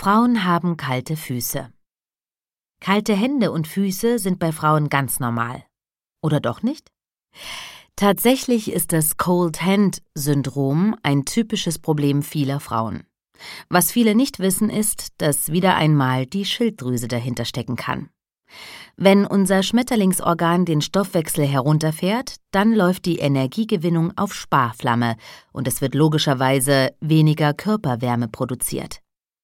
Frauen haben kalte Füße. Kalte Hände und Füße sind bei Frauen ganz normal. Oder doch nicht? Tatsächlich ist das Cold-Hand-Syndrom ein typisches Problem vieler Frauen. Was viele nicht wissen, ist, dass wieder einmal die Schilddrüse dahinter stecken kann. Wenn unser Schmetterlingsorgan den Stoffwechsel herunterfährt, dann läuft die Energiegewinnung auf Sparflamme und es wird logischerweise weniger Körperwärme produziert.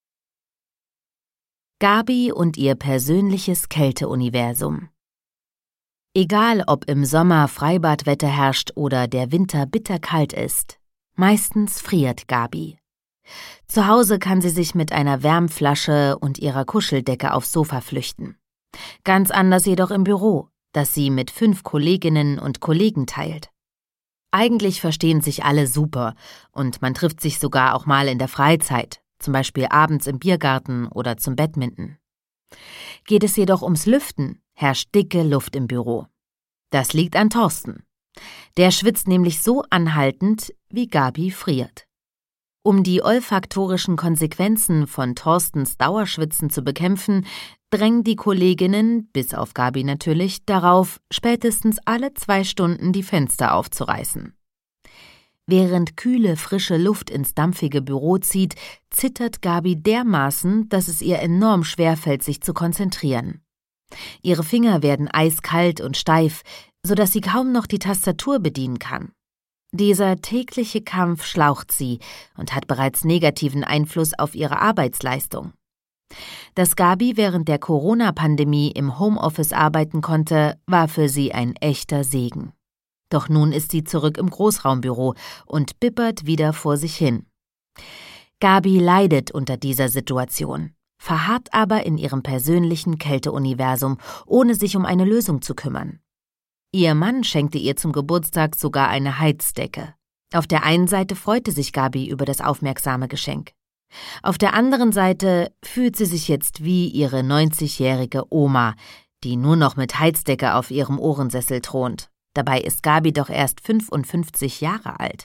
Gabi und ihr persönliches Kälteuniversum. Egal, ob im Sommer Freibadwetter herrscht oder der Winter bitterkalt ist, meistens friert Gabi. Zu Hause kann sie sich mit einer Wärmflasche und ihrer Kuscheldecke aufs Sofa flüchten. Ganz anders jedoch im Büro, das sie mit 5 Kolleginnen und Kollegen teilt. Eigentlich verstehen sich alle super und man trifft sich sogar auch mal in der Freizeit, zum Beispiel abends im Biergarten oder zum Badminton. Geht es jedoch ums Lüften, herrscht dicke Luft im Büro. Das liegt an Thorsten. Der schwitzt nämlich so anhaltend, wie Gabi friert. Um die olfaktorischen Konsequenzen von Thorstens Dauerschwitzen zu bekämpfen, drängen die Kolleginnen, bis auf Gabi natürlich, darauf, spätestens alle 2 Stunden die Fenster aufzureißen. Während kühle, frische Luft ins dampfige Büro zieht, zittert Gabi dermaßen, dass es ihr enorm schwerfällt, sich zu konzentrieren. Ihre Finger werden eiskalt und steif, sodass sie kaum noch die Tastatur bedienen kann. Dieser tägliche Kampf schlaucht sie und hat bereits negativen Einfluss auf ihre Arbeitsleistung. Dass Gabi während der Corona-Pandemie im Homeoffice arbeiten konnte, war für sie ein echter Segen. Doch nun ist sie zurück im Großraumbüro und bibbert wieder vor sich hin. Gabi leidet unter dieser Situation, verharrt aber in ihrem persönlichen Kälteuniversum, ohne sich um eine Lösung zu kümmern. Ihr Mann schenkte ihr zum Geburtstag sogar eine Heizdecke. Auf der einen Seite freute sich Gabi über das aufmerksame Geschenk. Auf der anderen Seite fühlt sie sich jetzt wie ihre 90-jährige Oma, die nur noch mit Heizdecke auf ihrem Ohrensessel thront. Dabei ist Gabi doch erst 55 Jahre alt.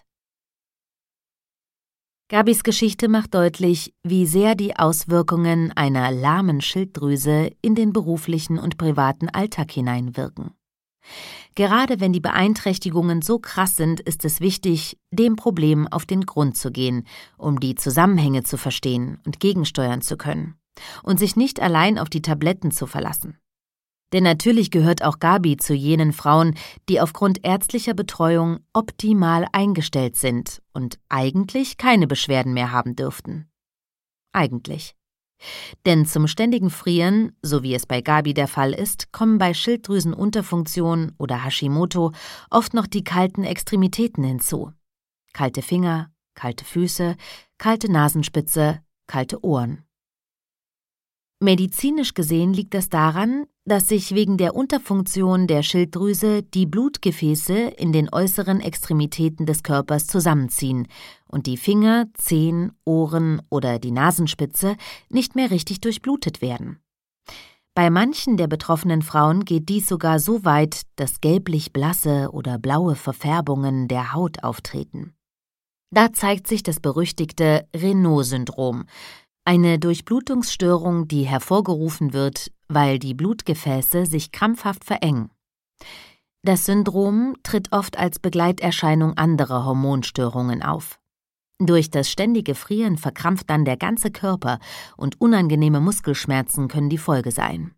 Gabis Geschichte macht deutlich, wie sehr die Auswirkungen einer lahmen Schilddrüse in den beruflichen und privaten Alltag hineinwirken. Gerade wenn die Beeinträchtigungen so krass sind, ist es wichtig, dem Problem auf den Grund zu gehen, um die Zusammenhänge zu verstehen und gegensteuern zu können und sich nicht allein auf die Tabletten zu verlassen. Denn natürlich gehört auch Gabi zu jenen Frauen, die aufgrund ärztlicher Betreuung optimal eingestellt sind und eigentlich keine Beschwerden mehr haben dürften. Eigentlich. Denn zum ständigen Frieren, so wie es bei Gabi der Fall ist, kommen bei Schilddrüsenunterfunktion oder Hashimoto oft noch die kalten Extremitäten hinzu. Kalte Finger, kalte Füße, kalte Nasenspitze, kalte Ohren. Medizinisch gesehen liegt das daran, dass sich wegen der Unterfunktion der Schilddrüse die Blutgefäße in den äußeren Extremitäten des Körpers zusammenziehen und die Finger, Zehen, Ohren oder die Nasenspitze nicht mehr richtig durchblutet werden. Bei manchen der betroffenen Frauen geht dies sogar so weit, dass gelblich-blasse oder blaue Verfärbungen der Haut auftreten. Da zeigt sich das berüchtigte Raynaud-Syndrom, eine Durchblutungsstörung, die hervorgerufen wird, weil die Blutgefäße sich krampfhaft verengen. Das Syndrom tritt oft als Begleiterscheinung anderer Hormonstörungen auf. Durch das ständige Frieren verkrampft dann der ganze Körper und unangenehme Muskelschmerzen können die Folge sein.